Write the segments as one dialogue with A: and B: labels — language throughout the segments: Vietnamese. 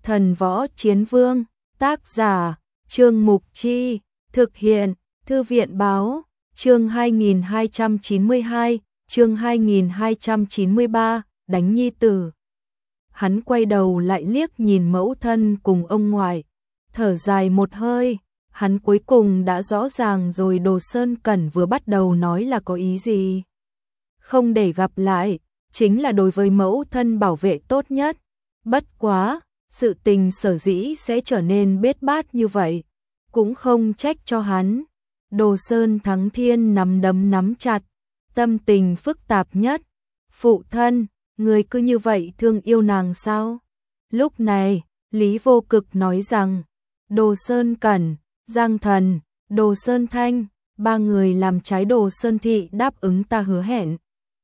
A: Thần Võ Chiến Vương, tác giả, Trương Mục Chi, thực hiện, Thư viện Báo, chương 2292, chương 2293, đánh nhi tử. Hắn quay đầu lại liếc nhìn mẫu thân cùng ông ngoại, thở dài một hơi, hắn cuối cùng đã rõ ràng rồi Đồ Sơn Cẩn vừa bắt đầu nói là có ý gì. Không để gặp lại, chính là đối với mẫu thân bảo vệ tốt nhất. Bất quá, sự tình sở dĩ sẽ trở nên bết bát như vậy, cũng không trách cho hắn. Đồ Sơn Thắng Thiên nắm đấm nắm chặt, tâm tình phức tạp nhất. Phụ thân, người cứ như vậy thương yêu nàng sao? Lúc này, Lý Vô Cực nói rằng, Đồ Sơn Cẩn, Giang Thần, Đồ Sơn Thanh, ba người làm trái Đồ Sơn Thị đáp ứng ta hứa hẹn.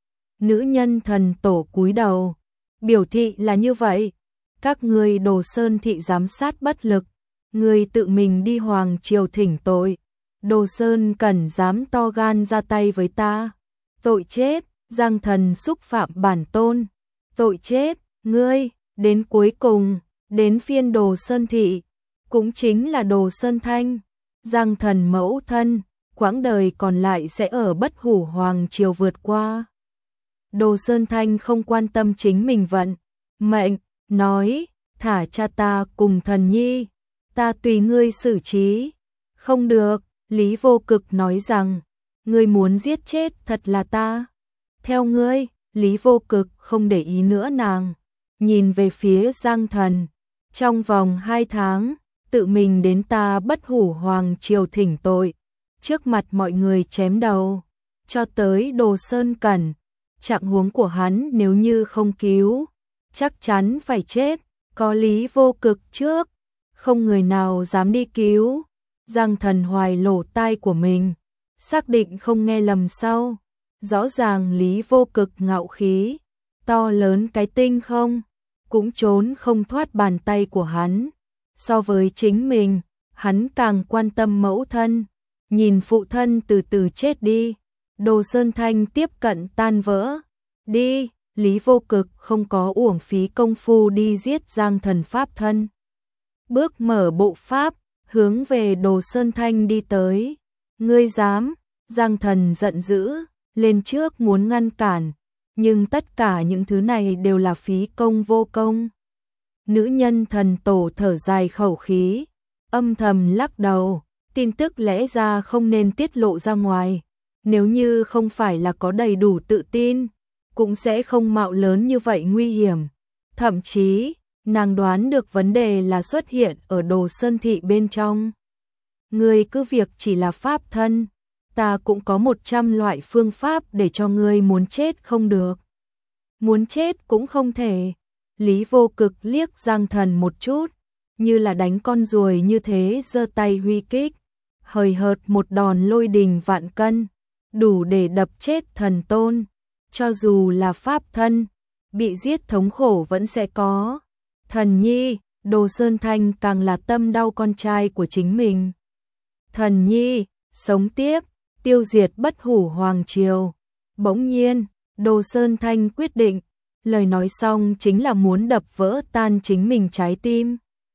A: Nữ nhân thần tổ cúi đầu, biểu thị là như vậy. Các ngươi Đồ Sơn Thị giám sát bất lực, ngươi tự mình đi hoàng triều thỉnh tội. Đồ Sơn Cẩn dám to gan ra tay với ta. Tội chết, Giang Thần xúc phạm bản tôn. Tội chết, ngươi, đến cuối cùng, đến phiên Đồ Sơn Thị, cũng chính là Đồ Sơn Thanh, Giang Thần mẫu thân, quãng đời còn lại sẽ ở Bất Hủ hoàng triều vượt qua. Đồ Sơn Thanh không quan tâm chính mình vận mệnh, nói, thả cha ta cùng thần nhi, ta tùy ngươi xử trí. Không được, Lý Vô Cực nói rằng, ngươi muốn giết chết thật là ta. Theo ngươi, Lý Vô Cực không để ý nữa nàng, nhìn về phía Giang Thần, trong vòng 2 tháng, tự mình đến ta Bất Hủ hoàng triều thỉnh tội, trước mặt mọi người chém đầu, cho tới Đồ Sơn Cẩn. Trạng huống của hắn nếu như không cứu, chắc chắn phải chết, có Lý Vô Cực trước, không người nào dám đi cứu. Giang Thần hoài lỗ tai của mình, xác định không nghe lầm sau. Rõ ràng Lý Vô Cực ngạo khí, to lớn cái tinh không, cũng trốn không thoát bàn tay của hắn. So với chính mình, hắn càng quan tâm mẫu thân, nhìn phụ thân từ từ chết đi. Đồ Sơn Thanh tiếp cận tan vỡ. Đi, Lý Vô Cực không có uổng phí công phu đi giết Giang Thần pháp thân. Bước mở bộ pháp, hướng về Đồ Sơn Thanh đi tới. Ngươi dám? Giang Thần giận dữ, lên trước muốn ngăn cản, nhưng tất cả những thứ này đều là phí công vô công. Nữ nhân thần tổ thở dài khẩu khí, âm thầm lắc đầu, tin tức lẽ ra không nên tiết lộ ra ngoài. Nếu như không phải là có đầy đủ tự tin, cũng sẽ không mạo lớn như vậy nguy hiểm. Thậm chí, nàng đoán được vấn đề là xuất hiện ở Đồ Sơn Thị bên trong. Ngươi cứ việc chỉ là pháp thân, ta cũng có 100 loại phương pháp để cho ngươi muốn chết không được. Muốn chết cũng không thể. Lý Vô Cực liếc Giang Thần một chút, như là đánh con ruồi như thế giơ tay huy kích. Hời hợt một đòn lôi đình vạn cân, đủ để đập chết thần tôn. Cho dù là pháp thân, bị giết thống khổ vẫn sẽ có. Thần nhi, Đồ Sơn Thanh càng là tâm đau con trai của chính mình. Thần nhi, sống tiếp, tiêu diệt Bất Hủ hoàng triều. Bỗng nhiên, Đồ Sơn Thanh quyết định, lời nói xong chính là muốn đập vỡ tan chính mình trái tim.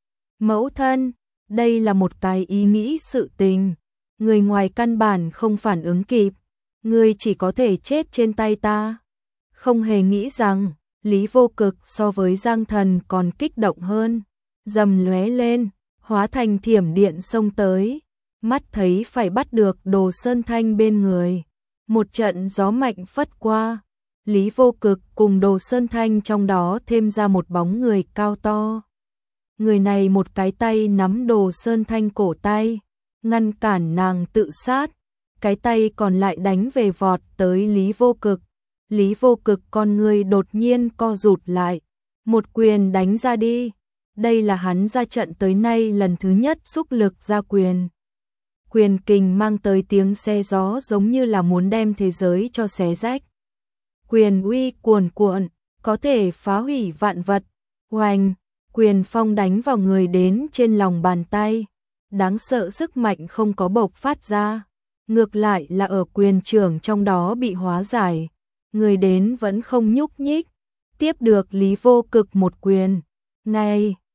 A: Mẫu thân, đây là một cái ý nghĩ sự tình, người ngoài căn bản không phản ứng kịp, ngươi chỉ có thể chết trên tay ta. Không hề nghĩ rằng, Lý Vô Cực so với Giang Thần còn kích động hơn, rầm lóe lên, hóa thành thiểm điện xông tới, mắt thấy phải bắt được Đồ Sơn Thanh bên người. Một trận gió mạnh phất qua, Lý Vô Cực cùng Đồ Sơn Thanh trong đó thêm ra một bóng người cao to. Người này một cái tay nắm Đồ Sơn Thanh cổ tay, ngăn cản nàng tự sát, cái tay còn lại đánh về vọt tới Lý Vô Cực. Lý Vô Cực con người đột nhiên co rụt lại, một quyền đánh ra đi. Đây là hắn ra trận tới nay lần thứ nhất xúc lực ra quyền. Quyền kình mang tới tiếng xé gió giống như là muốn đem thế giới cho xé rách. Quyền uy cuồn cuộn, có thể phá hủy vạn vật. Oanh, quyền phong đánh vào người đến trên lòng bàn tay. Đáng sợ sức mạnh không có bộc phát ra, ngược lại là ở quyền trưởng trong đó bị hóa giải. Người đến vẫn không nhúc nhích, tiếp được Lý Vô Cực một quyền. Này,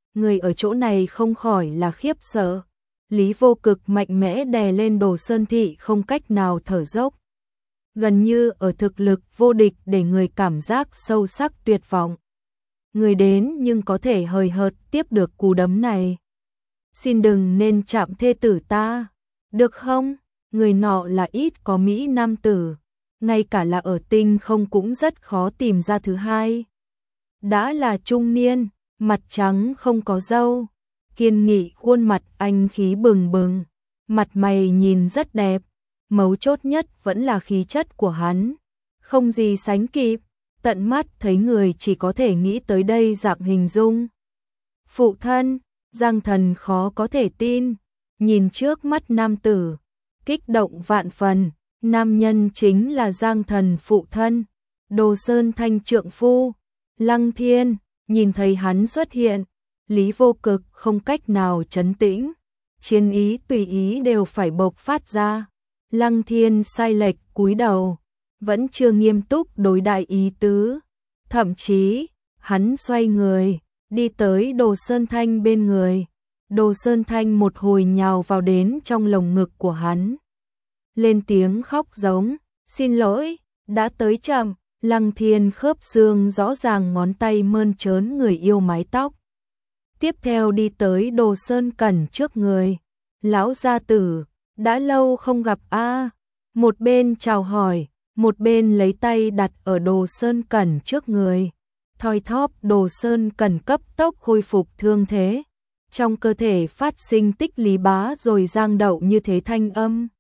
A: người ở chỗ này không khỏi là khiếp sợ. Lý Vô Cực mạnh mẽ đè lên Đồ Sơn Thị không cách nào thở dốc. Gần như ở thực lực vô địch để người cảm giác sâu sắc tuyệt vọng. Người đến nhưng có thể hời hợt tiếp được cú đấm này. Xin đừng nên chạm thê tử ta, được không? Người nọ là ít có mỹ nam tử, ngay cả là ở tinh không cũng rất khó tìm ra thứ hai. Đã là trung niên, mặt trắng không có râu, kiên nghị khuôn mặt anh khí bừng bừng, mặt mày nhìn rất đẹp, mấu chốt nhất vẫn là khí chất của hắn, không gì sánh kịp, tận mắt thấy người chỉ có thể nghĩ tới đây dạng hình dung. Phụ thân, Giang Thần khó có thể tin, nhìn trước mắt nam tử, kích động vạn phần, nam nhân chính là Giang Thần phụ thân, Đồ Sơn Thanh trượng phu, Lăng Thiên. Nhìn thấy hắn xuất hiện, Lý Vô Cực không cách nào trấn tĩnh, chiến ý tùy ý đều phải bộc phát ra. Lăng Thiên sai lệch cúi đầu, vẫn chưa nghiêm túc đối đại ý tứ, thậm chí, hắn xoay người, đi tới Đồ Sơn Thanh bên người. Đồ Sơn Thanh một hồi nhào vào đến trong lồng ngực của hắn. Lên tiếng khóc giống, xin lỗi, đã tới chậm. Lăng Thiên khớp xương rõ ràng ngón tay mơn trớn người yêu mái tóc. Tiếp theo đi tới Đồ Sơn Cẩn trước người. Lão gia tử, đã lâu không gặp a. Một bên chào hỏi, một bên lấy tay đặt ở Đồ Sơn Cẩn trước người. Thoi thóp Đồ Sơn Cẩn cấp tốc khôi phục thương thế. Trong cơ thể phát sinh tích lý bá rồi giang đậu như thế thanh âm.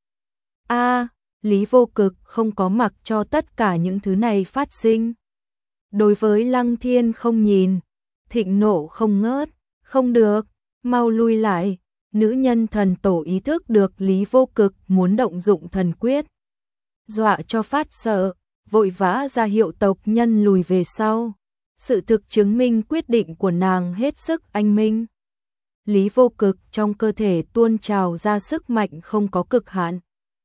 A: A. Lý Vô Cực không có mặc cho tất cả những thứ này phát sinh. Đối với Lăng Thiên không nhìn, thịnh nộ không ngớt, không được, mau lui lại. Nữ nhân thần tổ ý thức được Lý Vô Cực muốn động dụng thần quyết. Dọa cho phát sợ, vội vã ra hiệu tộc nhân lùi về sau. Sự thực chứng minh quyết định của nàng hết sức anh minh. Lý Vô Cực trong cơ thể tuôn trào ra sức mạnh không có cực hạn.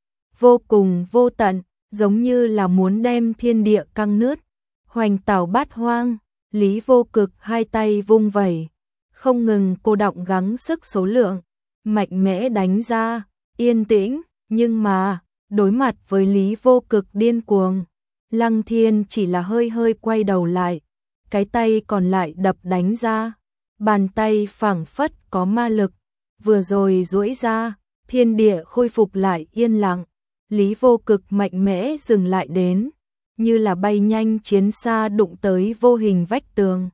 A: Vô cùng vô tận, giống như là muốn đem thiên địa căng nứt, hoành tảo bát hoang. Lý Vô Cực hai tay vung vẩy, không ngừng cô đọng gắng sức số lượng, mạnh mẽ đánh ra, yên tĩnh, nhưng mà, đối mặt với Lý Vô Cực điên cuồng, Lăng Thiên chỉ là hơi hơi quay đầu lại, cái tay còn lại đập đánh ra, bàn tay phảng phất có ma lực, vừa rồi duỗi ra, thiên địa khôi phục lại yên lặng. Lý Vô Cực mạnh mẽ dừng lại đến, như là bay nhanh chiến xa đụng tới vô hình vách tường.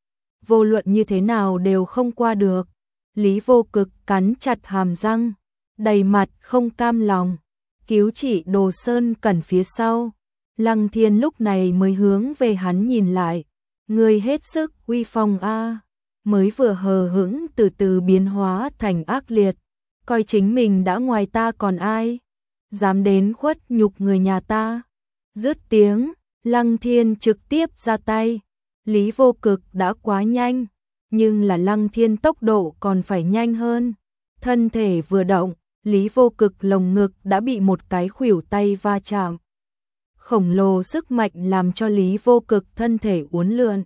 A: Vô luận như thế nào đều không qua được. Lý Vô Cực cắn chặt hàm răng, đầy mặt không cam lòng, cứu chỉ Đồ Sơn Cẩn phía sau. Lăng Thiên lúc này mới hướng về hắn nhìn lại, người hết sức uy phong a, mới vừa hờ hững từ từ biến hóa thành ác liệt, coi chính mình đã ngoài ta còn ai, dám đến khuất nhục người nhà ta. Dứt tiếng, Lăng Thiên trực tiếp ra tay. Lý Vô Cực đã quá nhanh, nhưng là Lăng Thiên tốc độ còn phải nhanh hơn. Thân thể vừa động, Lý Vô Cực lồng ngực đã bị một cái khuỷu tay va chạm. Khổng lồ sức mạnh làm cho Lý Vô Cực thân thể uốn lượn.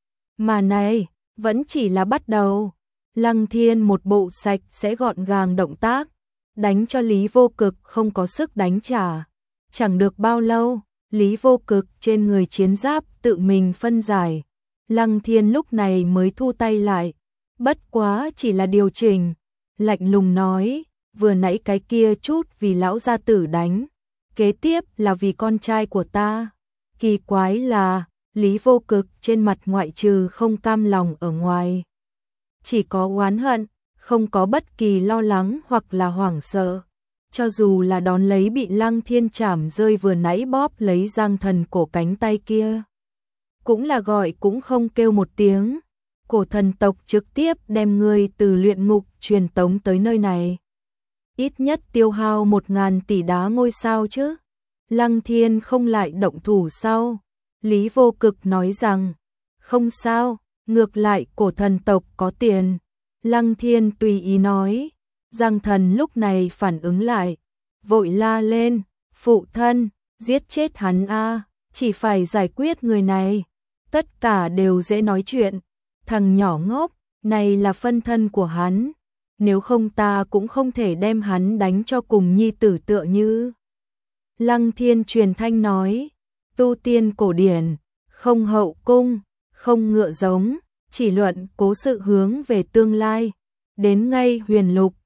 A: Mà này, vẫn chỉ là bắt đầu. Lăng Thiên một bộ sạch sẽ gọn gàng động tác, đánh cho Lý Vô Cực không có sức đánh trả. Chẳng được bao lâu, Lý Vô Cực trên người chiến giáp tự mình phân giải. Lăng Thiên lúc này mới thu tay lại, bất quá chỉ là điều chỉnh, lạnh lùng nói, vừa nãy cái kia chút vì lão gia tử đánh, kế tiếp là vì con trai của ta. Kỳ quái là, Lý Vô Cực trên mặt ngoại trừ không cam lòng ở ngoài, chỉ có oán hận, không có bất kỳ lo lắng hoặc là hoảng sợ. Cho dù là đón lấy bị Lăng Thiên chảm rơi vừa nãy bóp lấy Giang Thần cổ cánh tay kia, cũng là gọi cũng không kêu một tiếng. Cổ thần tộc trực tiếp đem người từ luyện ngục truyền tống tới nơi này. Ít nhất tiêu hao 1000 tỷ đá ngôi sao chứ. Lăng Thiên không lại động thủ sau. Lý Vô Cực nói rằng, không sao, ngược lại cổ thần tộc có tiền. Lăng Thiên tùy ý nói. Giang Thần lúc này phản ứng lại, vội la lên, phụ thân, giết chết hắn a, chỉ phải giải quyết người này. Tất cả đều dễ nói chuyện, thằng nhỏ ngốc, này là phân thân của hắn, nếu không ta cũng không thể đem hắn đánh cho cùng nhi tử tựa như. Lăng Thiên truyền thanh nói, tu tiên cổ điển, không hậu cung, không ngựa giống, chỉ luận cố sự hướng về tương lai, đến ngay huyền lục,